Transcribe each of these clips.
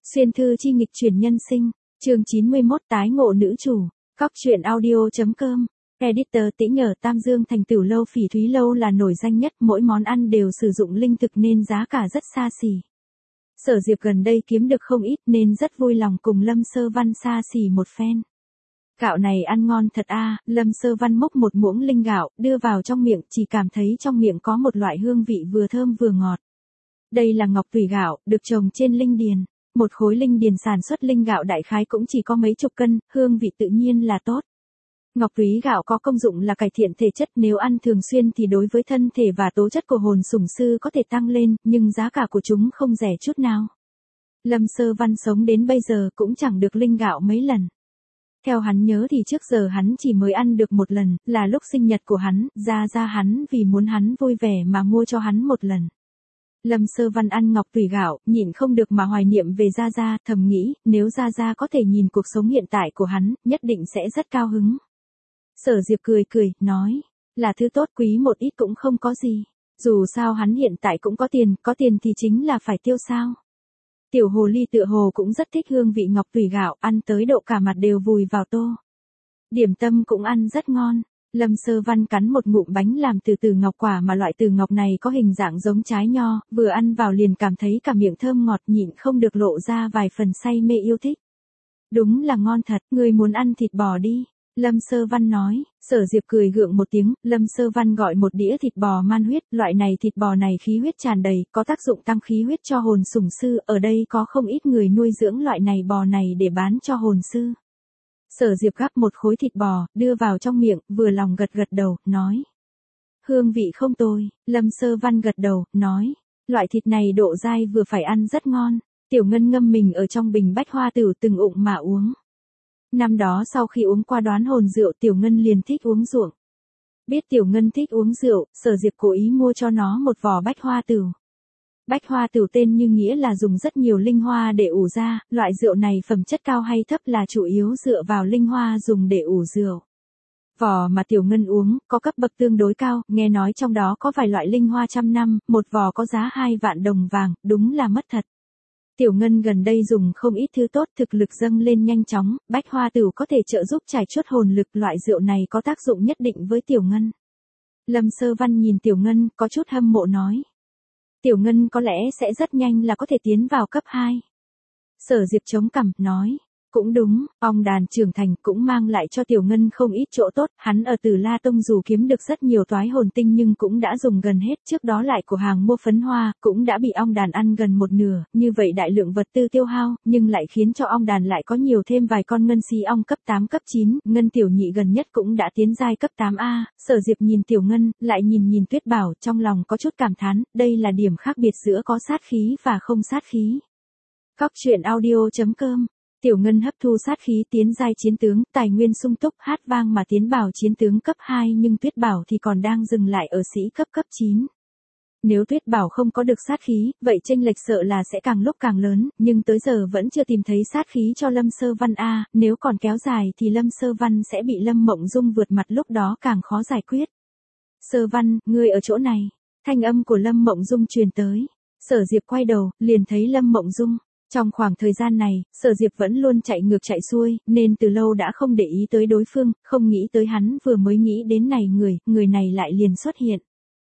Xuyên thư chi nghịch chuyển nhân sinh, chương 91 tái ngộ nữ chủ, Cóc truyện audio.com, editor Tĩnh Nhở Tam Dương Thành Tửu Lâu Phỉ Thúy Lâu là nổi danh nhất, mỗi món ăn đều sử dụng linh thực nên giá cả rất xa xỉ. Sở Diệp gần đây kiếm được không ít nên rất vui lòng cùng Lâm Sơ Văn xa xỉ một phen. Gạo này ăn ngon thật a, Lâm Sơ Văn múc một muỗng linh gạo, đưa vào trong miệng, chỉ cảm thấy trong miệng có một loại hương vị vừa thơm vừa ngọt. Đây là ngọc tùy gạo, được trồng trên linh điền. Một khối linh điền sản xuất linh gạo đại khái cũng chỉ có mấy chục cân, hương vị tự nhiên là tốt. Ngọc túy gạo có công dụng là cải thiện thể chất, nếu ăn thường xuyên thì đối với thân thể và tố chất của hồn sủng sư có thể tăng lên, nhưng giá cả của chúng không rẻ chút nào. Lâm Sơ Văn sống đến bây giờ cũng chẳng được linh gạo mấy lần. Theo hắn nhớ thì trước giờ hắn chỉ mới ăn được một lần, là lúc sinh nhật của hắn, ra hắn vì muốn hắn vui vẻ mà mua cho hắn một lần. Lâm Sơ Văn ăn ngọc tùy gạo, nhịn không được mà hoài niệm về Gia, thầm nghĩ, nếu Gia có thể nhìn cuộc sống hiện tại của hắn, nhất định sẽ rất cao hứng. Sở Diệp cười, nói, là thứ tốt, quý một ít cũng không có gì. Dù sao hắn hiện tại cũng có tiền thì chính là phải tiêu sao. Tiểu hồ ly tựa hồ cũng rất thích hương vị ngọc tùy gạo, ăn tới độ cả mặt đều vùi vào tô. Điểm tâm cũng ăn rất ngon. Lâm Sơ Văn cắn một ngụm bánh làm từ từ ngọc quả mà loại từ ngọc này có hình dạng giống trái nho, vừa ăn vào liền cảm thấy cả miệng thơm ngọt, nhịn không được lộ ra vài phần say mê yêu thích. Đúng là ngon thật, ngươi muốn ăn thịt bò đi. Lâm Sơ Văn nói. Sở Diệp cười gượng một tiếng, Lâm Sơ Văn gọi một đĩa thịt bò man huyết, loại này thịt bò này khí huyết tràn đầy, có tác dụng tăng khí huyết cho hồn sủng sư, ở đây có không ít người nuôi dưỡng loại này bò này để bán cho hồn sư. Sở Diệp gắp một khối thịt bò, đưa vào trong miệng, vừa lòng gật đầu, nói. Hương vị không tồi. Lâm Sơ Văn gật đầu, nói. Loại thịt này độ dai vừa phải, ăn rất ngon. Tiểu Ngân ngâm mình ở trong bình bách hoa tửu từng ụng mà uống. Năm đó sau khi uống qua đoán hồn rượu, Tiểu Ngân liền thích uống rượu. Biết Tiểu Ngân thích uống rượu, Sở Diệp cố ý mua cho nó một vò bách hoa tửu. Bách hoa tửu tên như nghĩa là dùng rất nhiều linh hoa để ủ ra, loại rượu này phẩm chất cao hay thấp là chủ yếu dựa vào linh hoa dùng để ủ rượu. Vò mà Tiểu Ngân uống, có cấp bậc tương đối cao, nghe nói trong đó có vài loại linh hoa trăm năm, một vò có giá 2 vạn đồng vàng, đúng là mất thật. Tiểu Ngân gần đây dùng không ít thứ tốt, thực lực dâng lên nhanh chóng, bách hoa tửu có thể trợ giúp trải chuốt hồn lực, loại rượu này có tác dụng nhất định với Tiểu Ngân. Lâm Sơ Văn nhìn Tiểu Ngân, có chút hâm mộ nói. Tiểu Ngân có lẽ sẽ rất nhanh là có thể tiến vào cấp 2. Sở Diệp chống cằm, nói. Cũng đúng, ong đàn trưởng thành cũng mang lại cho Tiểu Ngân không ít chỗ tốt, hắn ở Tử La Tông dù kiếm được rất nhiều toái hồn tinh nhưng cũng đã dùng gần hết, trước đó lại của hàng mua phấn hoa, cũng đã bị ong đàn ăn gần một nửa, như vậy đại lượng vật tư tiêu hao, nhưng lại khiến cho ong đàn lại có nhiều thêm vài con ngân xí ong cấp 8 cấp 9, ngân tiểu nhị gần nhất cũng đã tiến giai cấp 8A, Sở Diệp nhìn Tiểu Ngân, lại nhìn Tuyết Bảo, trong lòng có chút cảm thán, đây là điểm khác biệt giữa có sát khí và không sát khí. Cóc truyện audio.com. Tiểu Ngân hấp thu sát khí tiến giai chiến tướng, tài nguyên sung túc, hát vang mà tiến bảo chiến tướng cấp 2, nhưng Tuyết Bảo thì còn đang dừng lại ở sĩ cấp 9. Nếu Tuyết Bảo không có được sát khí, vậy chênh lệch sợ là sẽ càng lúc càng lớn, nhưng tới giờ vẫn chưa tìm thấy sát khí cho Lâm Sơ Văn a, nếu còn kéo dài thì Lâm Sơ Văn sẽ bị Lâm Mộng Dung vượt mặt, lúc đó càng khó giải quyết. Sơ Văn, ngươi ở chỗ này. Thanh âm của Lâm Mộng Dung truyền tới. Sở Diệp quay đầu, liền thấy Lâm Mộng Dung. Trong khoảng thời gian này, Sở Diệp vẫn luôn chạy ngược chạy xuôi, nên từ lâu đã không để ý tới đối phương, không nghĩ tới hắn vừa mới nghĩ đến này người này lại liền xuất hiện.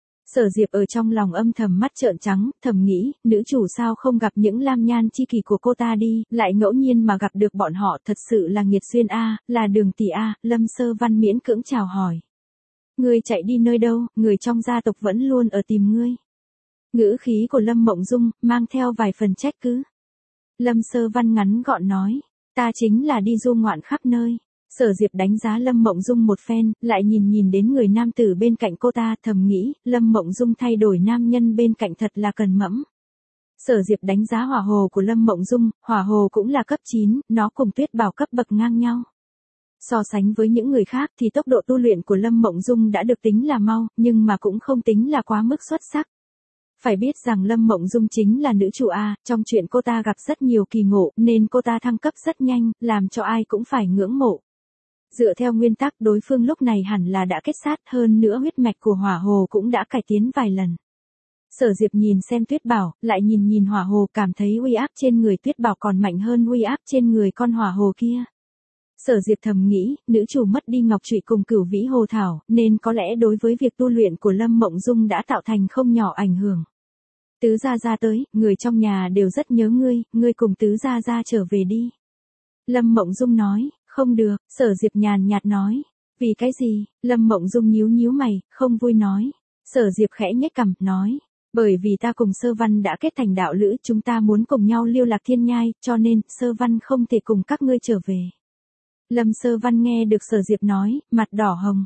Sở Diệp ở trong lòng âm thầm mắt trợn trắng, thầm nghĩ, nữ chủ sao không gặp những lam nhan chi kỷ của cô ta đi, lại ngẫu nhiên mà gặp được bọn họ, thật sự là nghiệt duyên a, là Đường tỷ a. Lâm Sơ Văn miễn cưỡng chào hỏi. Ngươi chạy đi nơi đâu, người trong gia tộc vẫn luôn ở tìm ngươi. Ngữ khí của Lâm Mộng Dung mang theo vài phần trách cứ. Lâm Sơ Văn ngắn gọn nói, ta chính là đi du ngoạn khắp nơi. Sở Diệp đánh giá Lâm Mộng Dung một phen, lại nhìn đến người nam tử bên cạnh cô ta, thầm nghĩ, Lâm Mộng Dung thay đổi nam nhân bên cạnh thật là cần mẫn. Sở Diệp đánh giá hỏa hồ của Lâm Mộng Dung, hỏa hồ cũng là cấp 9, nó cùng Tuyết Bảo cấp bậc ngang nhau. So sánh với những người khác thì tốc độ tu luyện của Lâm Mộng Dung đã được tính là mau, nhưng mà cũng không tính là quá mức xuất sắc. Phải biết rằng Lâm Mộng Dung chính là nữ chủ A, trong chuyện cô ta gặp rất nhiều kỳ ngộ, nên cô ta thăng cấp rất nhanh, làm cho ai cũng phải ngưỡng mộ. Dựa theo nguyên tắc đối phương lúc này hẳn là đã kết sát, hơn nữa huyết mạch của hỏa hồ cũng đã cải tiến vài lần. Sở Diệp nhìn xem Tuyết Bảo, lại nhìn nhìn hỏa hồ, cảm thấy uy áp trên người Tuyết Bảo còn mạnh hơn uy áp trên người con hỏa hồ kia. Sở Diệp thầm nghĩ, nữ chủ mất đi ngọc trụy cùng cửu vĩ hồ thảo, nên có lẽ đối với việc tu luyện của Lâm Mộng Dung đã tạo thành không nhỏ ảnh hưởng. Tứ gia gia tới, người trong nhà đều rất nhớ ngươi cùng tứ gia gia trở về đi. Lâm Mộng Dung nói, không được, Sở Diệp nhàn nhạt nói. Vì cái gì? Lâm Mộng Dung nhíu nhíu mày, không vui nói. Sở Diệp khẽ nhếch cằm, nói. Bởi vì ta cùng Sơ Văn đã kết thành đạo lữ, chúng ta muốn cùng nhau lưu lạc thiên nhai, cho nên, Sơ Văn không thể cùng các ngươi trở về. Lâm Sơ Văn nghe được Sở Diệp nói, mặt đỏ hồng.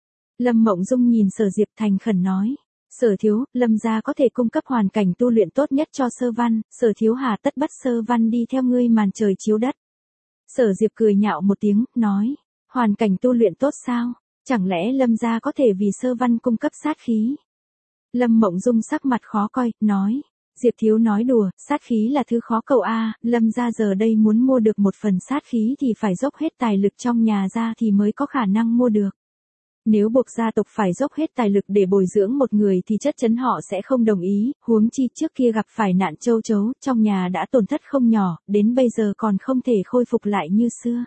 Lâm Mộng Dung nhìn Sở Diệp thành khẩn nói. Sở thiếu, Lâm gia có thể cung cấp hoàn cảnh tu luyện tốt nhất cho Sơ Văn, Sở thiếu hà tất bắt Sơ Văn đi theo ngươi màn trời chiếu đất. Sở Diệp cười nhạo một tiếng, nói. Hoàn cảnh tu luyện tốt sao? Chẳng lẽ Lâm gia có thể vì Sơ Văn cung cấp sát khí? Lâm Mộng Dung sắc mặt khó coi, nói. Diệp thiếu nói đùa, sát khí là thứ khó cầu a, Lâm gia giờ đây muốn mua được một phần sát khí thì phải dốc hết tài lực trong nhà ra thì mới có khả năng mua được. Nếu buộc gia tộc phải dốc hết tài lực để bồi dưỡng một người thì chắc chắn họ sẽ không đồng ý, huống chi trước kia gặp phải nạn châu chấu, trong nhà đã tổn thất không nhỏ, đến bây giờ còn không thể khôi phục lại như xưa.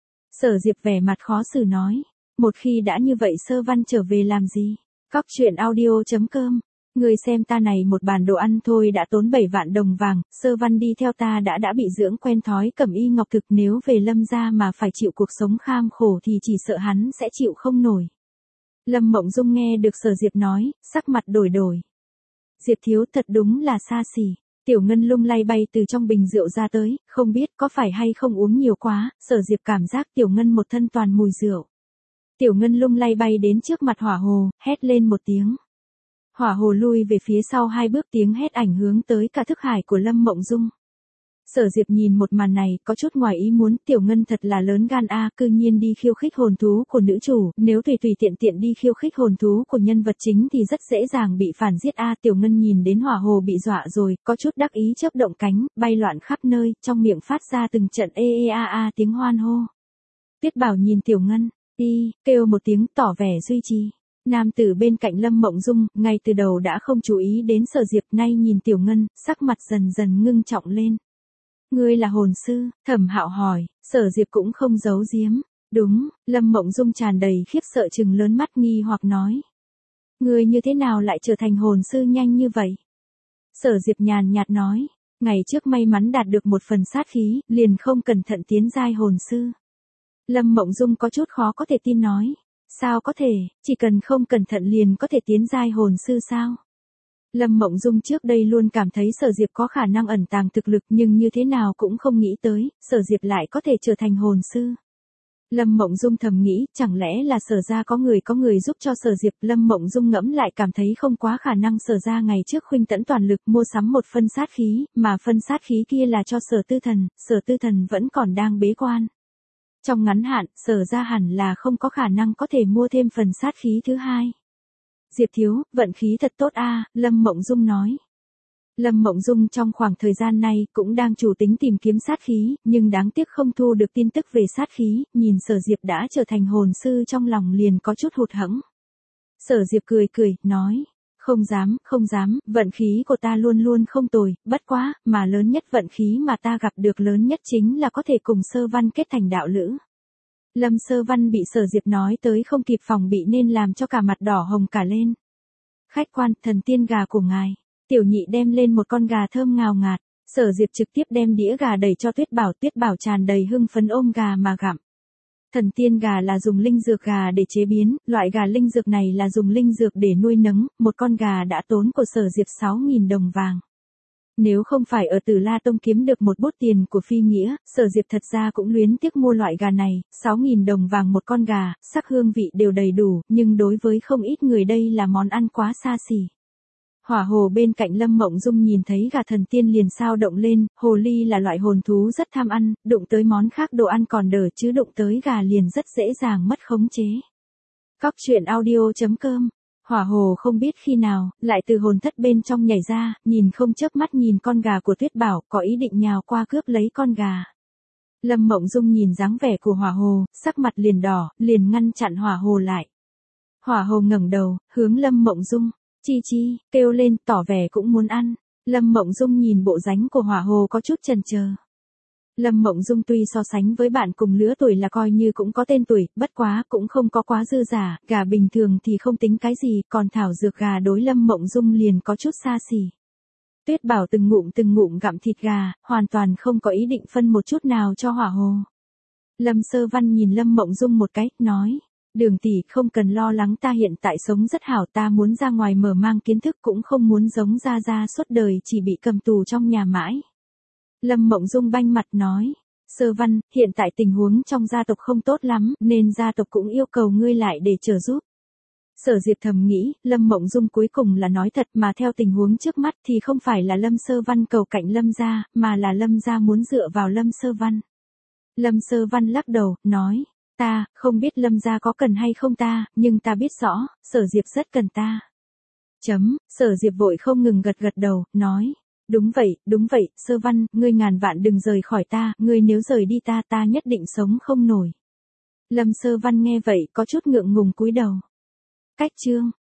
Sở Diệp vẻ mặt khó xử nói, một khi đã như vậy Sơ Văn trở về làm gì? Cóc truyện audio.com, người xem ta này một bàn đồ ăn thôi đã tốn 7 vạn đồng vàng, Sơ Văn đi theo ta đã bị dưỡng quen thói cẩm y ngọc thực, nếu về Lâm gia mà phải chịu cuộc sống kham khổ thì chỉ sợ hắn sẽ chịu không nổi. Lâm Mộng Dung nghe được Sở Diệp nói, sắc mặt đổi đổi. Diệp thiếu thật đúng là xa xỉ. Tiểu Ngân lung lay bay từ trong bình rượu ra tới, không biết có phải hay không uống nhiều quá, Sở Diệp cảm giác Tiểu Ngân một thân toàn mùi rượu. Tiểu Ngân lung lay bay đến trước mặt hỏa hồ, hét lên một tiếng. Hỏa hồ lui về phía sau 2 bước, tiếng hét ảnh hướng tới cả thức hải của Lâm Mộng Dung. Sở Diệp nhìn một màn này, có chút ngoài ý muốn, Tiểu Ngân thật là lớn gan a, cư nhiên đi khiêu khích hồn thú của nữ chủ, nếu tùy tiện tiện đi khiêu khích hồn thú của nhân vật chính thì rất dễ dàng bị phản giết a. Tiểu Ngân nhìn đến hỏa hồ bị dọa rồi, có chút đắc ý chớp động cánh, bay loạn khắp nơi, trong miệng phát ra từng trận tiếng hoan hô. Tuyết Bảo nhìn Tiểu Ngân, đi, kêu một tiếng tỏ vẻ duy trì. Nam tử bên cạnh Lâm Mộng Dung, ngay từ đầu đã không chú ý đến Sở Diệp, nay nhìn Tiểu Ngân, sắc mặt dần dần ngưng trọng lên. Ngươi là hồn sư? Thẩm Hạo hỏi. Sở Diệp cũng không giấu giếm. Đúng, Lâm Mộng Dung tràn đầy khiếp sợ trừng lớn mắt nghi hoặc nói. Ngươi như thế nào lại trở thành hồn sư nhanh như vậy? Sở Diệp nhàn nhạt nói. Ngày trước may mắn đạt được một phần sát khí, liền không cẩn thận tiến giai hồn sư. Lâm Mộng Dung có chút khó có thể tin nói. Sao có thể, chỉ cần không cẩn thận liền có thể tiến giai hồn sư sao? Lâm Mộng Dung trước đây luôn cảm thấy Sở Diệp có khả năng ẩn tàng thực lực, nhưng như thế nào cũng không nghĩ tới, Sở Diệp lại có thể trở thành hồn sư. Lâm Mộng Dung thầm nghĩ, chẳng lẽ là Sở gia có người giúp cho Sở Diệp. Lâm Mộng Dung ngẫm lại cảm thấy không quá khả năng. Sở gia ngày trước khuynh tẫn toàn lực mua sắm một phân sát khí, mà phân sát khí kia là cho Sở Tư Thần vẫn còn đang bế quan. Trong ngắn hạn, Sở gia hẳn là không có khả năng có thể mua thêm phần sát khí thứ hai. Diệp thiếu, vận khí thật tốt a, Lâm Mộng Dung nói. Lâm Mộng Dung trong khoảng thời gian này cũng đang chủ tính tìm kiếm sát khí, nhưng đáng tiếc không thu được tin tức về sát khí, nhìn Sở Diệp đã trở thành hồn sư trong lòng liền có chút hụt hẫng. Sở Diệp cười, nói. Không dám, vận khí của ta luôn luôn không tồi, bất quá, mà lớn nhất vận khí mà ta gặp được lớn nhất chính là có thể cùng Sơ Văn kết thành đạo lữ. Lâm Sơ Văn bị Sở Diệp nói tới không kịp phòng bị nên làm cho cả mặt đỏ hồng cả lên. Khách quan, thần tiên gà của ngài. Tiểu Nhị đem lên một con gà thơm ngào ngạt. Sở Diệp trực tiếp đem đĩa gà đẩy cho Tuyết Bảo tràn đầy hưng phấn ôm gà mà gặm. Thần tiên gà là dùng linh dược gà để chế biến, loại gà linh dược này là dùng linh dược để nuôi nấng, một con gà đã tốn của Sở Diệp 6.000 đồng vàng. Nếu không phải ở Tử La Tông kiếm được một bút tiền của phi nghĩa, Sở Diệp thật ra cũng luyến tiếc mua loại gà này, 6.000 đồng vàng một con gà, sắc hương vị đều đầy đủ, nhưng đối với không ít người đây là món ăn quá xa xỉ. Hỏa hồ bên cạnh Lâm Mộng Dung nhìn thấy gà thần tiên liền sao động lên, hồ ly là loại hồn thú rất tham ăn, đụng tới món khác đồ ăn còn đỡ chứ đụng tới gà liền rất dễ dàng mất khống chế. Cóc truyện audio.com. Hỏa hồ không biết khi nào, lại từ hồn thất bên trong nhảy ra, nhìn không chớp mắt nhìn con gà của Tuyết Bảo, có ý định nhào qua cướp lấy con gà. Lâm Mộng Dung nhìn dáng vẻ của hỏa hồ, sắc mặt liền đỏ, liền ngăn chặn hỏa hồ lại. Hỏa hồ ngẩng đầu, hướng Lâm Mộng Dung. Chi chi, kêu lên, tỏ vẻ cũng muốn ăn. Lâm Mộng Dung nhìn bộ dáng của Hỏa Hồ có chút chần chờ. Lâm Mộng Dung tuy so sánh với bạn cùng lứa tuổi là coi như cũng có tên tuổi, bất quá cũng không có quá dư giả, gà bình thường thì không tính cái gì, còn thảo dược gà đối Lâm Mộng Dung liền có chút xa xỉ. Tuyết Bảo từng ngụm gặm thịt gà, hoàn toàn không có ý định phân một chút nào cho Hỏa Hồ. Lâm Sơ Văn nhìn Lâm Mộng Dung một cái, nói, Đường tỷ không cần lo lắng, ta hiện tại sống rất hảo, ta muốn ra ngoài mở mang kiến thức, cũng không muốn giống Gia Gia suốt đời chỉ bị cầm tù trong nhà mãi. Lâm Mộng Dung banh mặt nói, Sơ Văn, hiện tại tình huống trong gia tộc không tốt lắm, nên gia tộc cũng yêu cầu ngươi lại để trợ giúp. Sở Diệp thầm nghĩ, Lâm Mộng Dung cuối cùng là nói thật, mà theo tình huống trước mắt thì không phải là Lâm Sơ Văn cầu cạnh Lâm gia, mà là Lâm gia muốn dựa vào Lâm Sơ Văn. Lâm Sơ Văn lắc đầu, nói, ta không biết Lâm gia có cần hay không ta, nhưng ta biết rõ, Sở Diệp rất cần ta. Sở Diệp vội không ngừng gật đầu, nói, đúng vậy, Sơ Văn, ngươi ngàn vạn đừng rời khỏi ta, ngươi nếu rời đi ta nhất định sống không nổi. Lâm Sơ Văn nghe vậy có chút ngượng ngùng cúi đầu. Cách chương